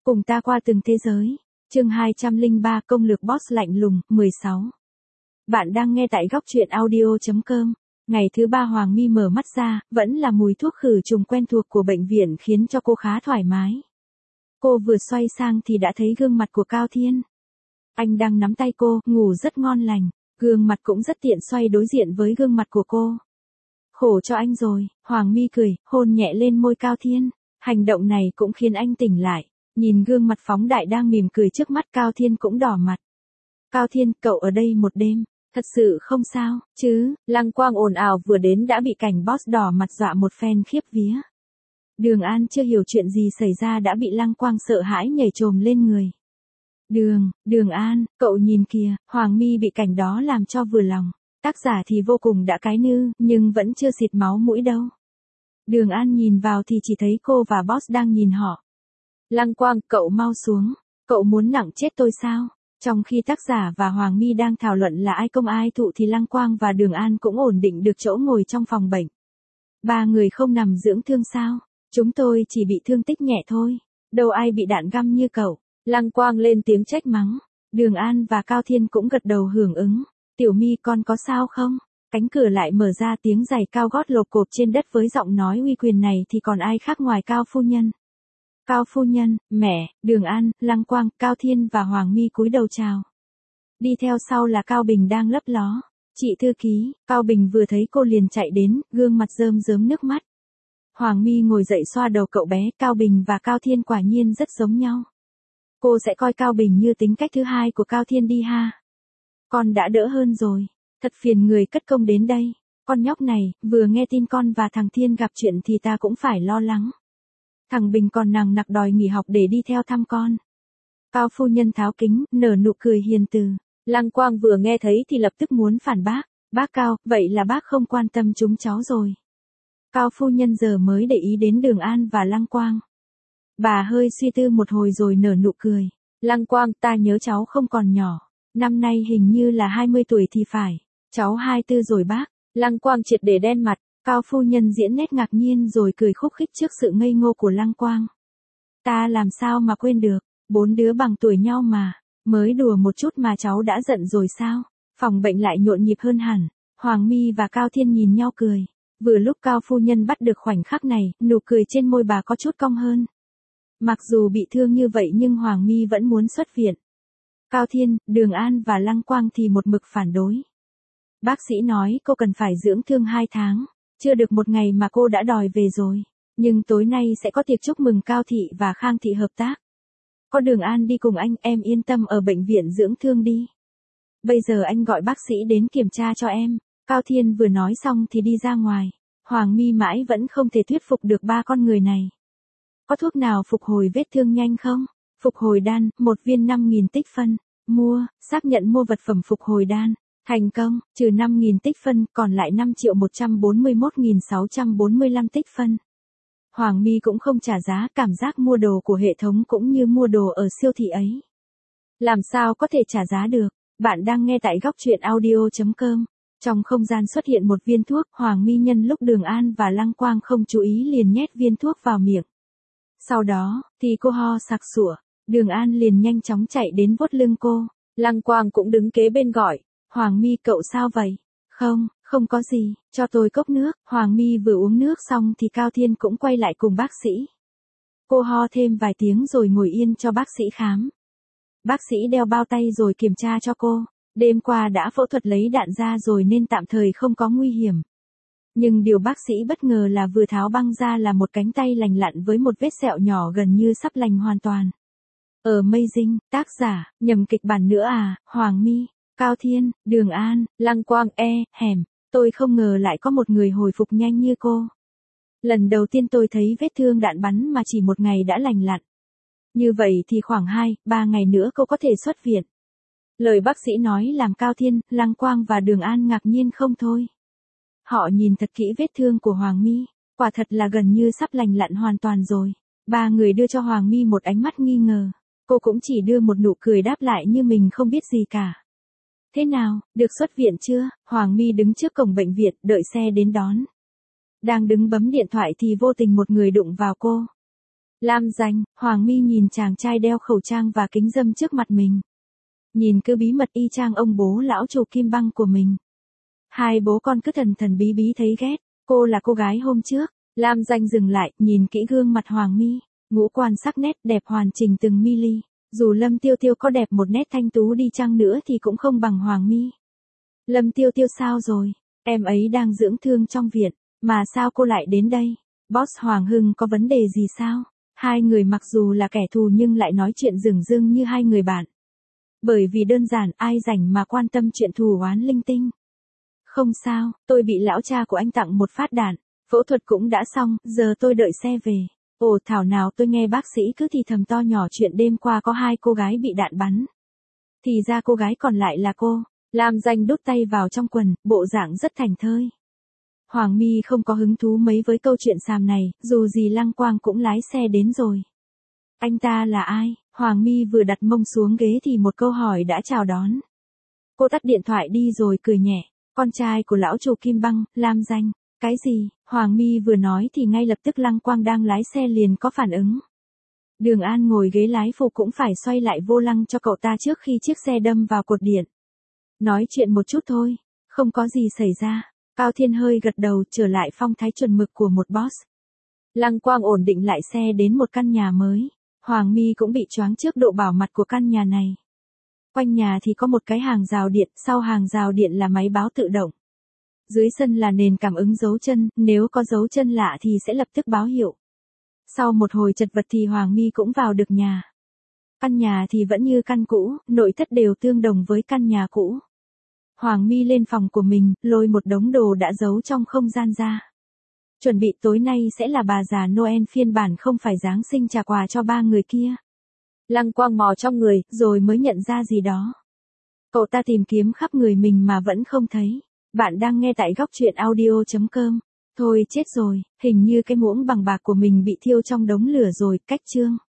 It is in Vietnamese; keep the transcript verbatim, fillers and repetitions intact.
Cùng ta qua từng thế giới. Chương hai trăm lẻ ba Công lược boss lạnh lùng, mười sáu. Bạn đang nghe tại góc truyện audio chấm com. Ngày thứ ba Hoàng My mở mắt ra, vẫn là mùi thuốc khử trùng quen thuộc của bệnh viện khiến cho cô khá thoải mái. Cô vừa xoay sang thì đã thấy gương mặt của Cao Thiên. Anh đang nắm tay cô, ngủ rất ngon lành, gương mặt cũng rất tiện xoay đối diện với gương mặt của cô. Khổ cho anh rồi, Hoàng My cười, hôn nhẹ lên môi Cao Thiên. Hành động này cũng khiến anh tỉnh lại. Nhìn gương mặt phóng đại đang mỉm cười trước mắt, Cao Thiên cũng đỏ mặt. Cao Thiên, cậu ở đây một đêm, thật sự không sao, chứ? Lăng Quang ồn ào vừa đến đã bị cảnh boss đỏ mặt dọa một phen khiếp vía. Đường An chưa hiểu chuyện gì xảy ra đã bị Lăng Quang sợ hãi nhảy chồm lên người. Đường, Đường An, cậu nhìn kìa, Hoàng My bị cảnh đó làm cho vừa lòng. Tác giả thì vô cùng đã cái nư, nhưng vẫn chưa xịt máu mũi đâu. Đường An nhìn vào thì chỉ thấy cô và boss đang nhìn họ. Lăng Quang, cậu mau xuống, cậu muốn nặng chết tôi sao? Trong khi tác giả và Hoàng My đang thảo luận là ai công ai thụ thì Lăng Quang và Đường An cũng ổn định được chỗ ngồi trong phòng bệnh. Ba người không nằm dưỡng thương sao? Chúng tôi chỉ bị thương tích nhẹ thôi, đâu ai bị đạn găm như cậu. Lăng Quang lên tiếng trách mắng. Đường An và Cao Thiên cũng gật đầu hưởng ứng. Tiểu My con có sao không? Cánh cửa lại mở ra, tiếng giày cao gót lộp cộp trên đất với giọng nói uy quyền này thì còn ai khác ngoài Cao phu nhân. Cao phu nhân, mẹ, Đường An, Lăng Quang, Cao Thiên và Hoàng My cúi đầu chào. Đi theo sau là Cao Bình đang lấp ló. Chị thư ký. Cao Bình vừa thấy cô liền chạy đến, gương mặt rơm rớm nước mắt. Hoàng My ngồi dậy xoa đầu cậu bé. Cao Bình và Cao Thiên quả nhiên rất giống nhau. Cô sẽ coi Cao Bình như tính cách thứ hai của Cao Thiên đi ha. Con đã đỡ hơn rồi. Thật phiền người cất công đến đây. Con nhóc này, vừa nghe tin con và thằng Thiên gặp chuyện thì ta cũng phải lo lắng. Thằng Bình còn nằng nặc đòi nghỉ học để đi theo thăm con. Cao phu nhân tháo kính, nở nụ cười hiền từ. Lăng Quang vừa nghe thấy thì lập tức muốn phản bác. Bác Cao, vậy là bác không quan tâm chúng cháu rồi. Cao phu nhân giờ mới để ý đến Đường An và Lăng Quang. Bà hơi suy tư một hồi rồi nở nụ cười. Lăng Quang, ta nhớ cháu không còn nhỏ. Năm nay hình như là hai mươi tuổi thì phải. Cháu hai mươi tư rồi bác. Lăng Quang triệt để đen mặt. Cao phu nhân diễn nét ngạc nhiên rồi cười khúc khích trước sự ngây ngô của Lăng Quang. Ta làm sao mà quên được, bốn đứa bằng tuổi nhau mà, mới đùa một chút mà cháu đã giận rồi sao? Phòng bệnh lại nhộn nhịp hơn hẳn, Hoàng My và Cao Thiên nhìn nhau cười. Vừa lúc Cao phu nhân bắt được khoảnh khắc này, nụ cười trên môi bà có chút cong hơn. Mặc dù bị thương như vậy nhưng Hoàng My vẫn muốn xuất viện. Cao Thiên, Đường An và Lăng Quang thì một mực phản đối. Bác sĩ nói cô cần phải dưỡng thương hai tháng. Chưa được một ngày mà cô đã đòi về rồi. Nhưng tối nay sẽ có tiệc chúc mừng Cao Thị và Khang Thị hợp tác. Có Đường An đi cùng anh, em yên tâm ở bệnh viện dưỡng thương đi. Bây giờ anh gọi bác sĩ đến kiểm tra cho em. Cao Thiên vừa nói xong thì đi ra ngoài. Hoàng My mãi vẫn không thể thuyết phục được ba con người này. Có thuốc nào phục hồi vết thương nhanh không? Phục hồi đan, một viên năm nghìn tích phân. Mua, xác nhận mua vật phẩm phục hồi đan. Thành công, trừ năm nghìn tích phân, còn lại năm triệu một trăm bốn mươi mốt nghìn sáu trăm bốn mươi lăm tích phân. Hoàng My cũng không trả giá, cảm giác mua đồ của hệ thống cũng như mua đồ ở siêu thị ấy. Làm sao có thể trả giá được? Bạn đang nghe tại góc truyện audio chấm com. Trong không gian xuất hiện một viên thuốc, Hoàng My nhân lúc Đường An và Lăng Quang không chú ý liền nhét viên thuốc vào miệng. Sau đó, thì cô ho sặc sủa, Đường An liền nhanh chóng chạy đến vuốt lưng cô. Lăng Quang cũng đứng kế bên gọi. Hoàng My, cậu sao vậy? Không, không có gì, cho tôi cốc nước. Hoàng My vừa uống nước xong thì Cao Thiên cũng quay lại cùng bác sĩ. Cô ho thêm vài tiếng rồi ngồi yên cho bác sĩ khám. Bác sĩ đeo bao tay rồi kiểm tra cho cô. Đêm qua đã phẫu thuật lấy đạn ra rồi nên tạm thời không có nguy hiểm. Nhưng điều bác sĩ bất ngờ là vừa tháo băng ra là một cánh tay lành lặn với một vết sẹo nhỏ gần như sắp lành hoàn toàn. Amazing, tác giả, nhầm kịch bản nữa à, Hoàng My. Cao Thiên, Đường An, Lăng Quang, e, hẻm, tôi không ngờ lại có một người hồi phục nhanh như cô. Lần đầu tiên tôi thấy vết thương đạn bắn mà chỉ một ngày đã lành lặn. Như vậy thì khoảng hai, ba ngày nữa cô có thể xuất viện. Lời bác sĩ nói làm Cao Thiên, Lăng Quang và Đường An ngạc nhiên không thôi. Họ nhìn thật kỹ vết thương của Hoàng My, quả thật là gần như sắp lành lặn hoàn toàn rồi. Ba người đưa cho Hoàng My một ánh mắt nghi ngờ. Cô cũng chỉ đưa một nụ cười đáp lại như mình không biết gì cả. Thế nào, được xuất viện chưa? Hoàng My đứng trước cổng bệnh viện, đợi xe đến đón. Đang đứng bấm điện thoại thì vô tình một người đụng vào cô. Lam Danh, Hoàng My nhìn chàng trai đeo khẩu trang và kính râm trước mặt mình. Nhìn cứ bí mật y chang ông bố lão Trù Kim Băng của mình. Hai bố con cứ thần thần bí bí thấy ghét, cô là cô gái hôm trước. Lam Danh dừng lại, nhìn kỹ gương mặt Hoàng My, ngũ quan sắc nét đẹp hoàn chỉnh từng mi-li. Dù Lâm Tiêu Tiêu có đẹp một nét thanh tú đi chăng nữa thì cũng không bằng Hoàng My. Lâm Tiêu Tiêu sao rồi? Em ấy đang dưỡng thương trong viện, mà sao cô lại đến đây? Boss Hoàng Hưng có vấn đề gì sao? Hai người mặc dù là kẻ thù nhưng lại nói chuyện dửng dưng như hai người bạn. Bởi vì đơn giản ai rảnh mà quan tâm chuyện thù oán linh tinh. Không sao, tôi bị lão cha của anh tặng một phát đạn, phẫu thuật cũng đã xong, giờ tôi đợi xe về. Ồ thảo nào tôi nghe bác sĩ cứ thì thầm to nhỏ chuyện đêm qua có hai cô gái bị đạn bắn. Thì ra cô gái còn lại là cô. Lam Danh đút tay vào trong quần, bộ dạng rất thành thơi. Hoàng My không có hứng thú mấy với câu chuyện xàm này, dù gì Lăng Quang cũng lái xe đến rồi. Anh ta là ai? Hoàng My vừa đặt mông xuống ghế thì một câu hỏi đã chào đón. Cô tắt điện thoại đi rồi cười nhẹ. Con trai của lão Trù Kim Băng, Lam Danh. Cái gì? Hoàng My vừa nói thì ngay lập tức Lăng Quang đang lái xe liền có phản ứng. Đường An ngồi ghế lái phụ cũng phải xoay lại vô lăng cho cậu ta trước khi chiếc xe đâm vào cột điện. Nói chuyện một chút thôi, không có gì xảy ra. Cao Thiên hơi gật đầu trở lại phong thái chuẩn mực của một boss. Lăng Quang ổn định lại xe đến một căn nhà mới. Hoàng My cũng bị choáng trước độ bảo mật của căn nhà này. Quanh nhà thì có một cái hàng rào điện, sau hàng rào điện là máy báo tự động. Dưới sân là nền cảm ứng dấu chân, nếu có dấu chân lạ thì sẽ lập tức báo hiệu. Sau một hồi chật vật thì Hoàng My cũng vào được nhà. Căn nhà thì vẫn như căn cũ, nội thất đều tương đồng với căn nhà cũ. Hoàng My lên phòng của mình, lôi một đống đồ đã giấu trong không gian ra. Chuẩn bị tối nay sẽ là bà già Noel phiên bản không phải Giáng sinh trả quà cho ba người kia. Lăng Quang mò trong người, rồi mới nhận ra gì đó. Cậu ta tìm kiếm khắp người mình mà vẫn không thấy. Bạn đang nghe tại góc truyện audio chấm com. Thôi chết rồi, hình như cái muỗng bằng bạc của mình bị thiêu trong đống lửa rồi, cách chương.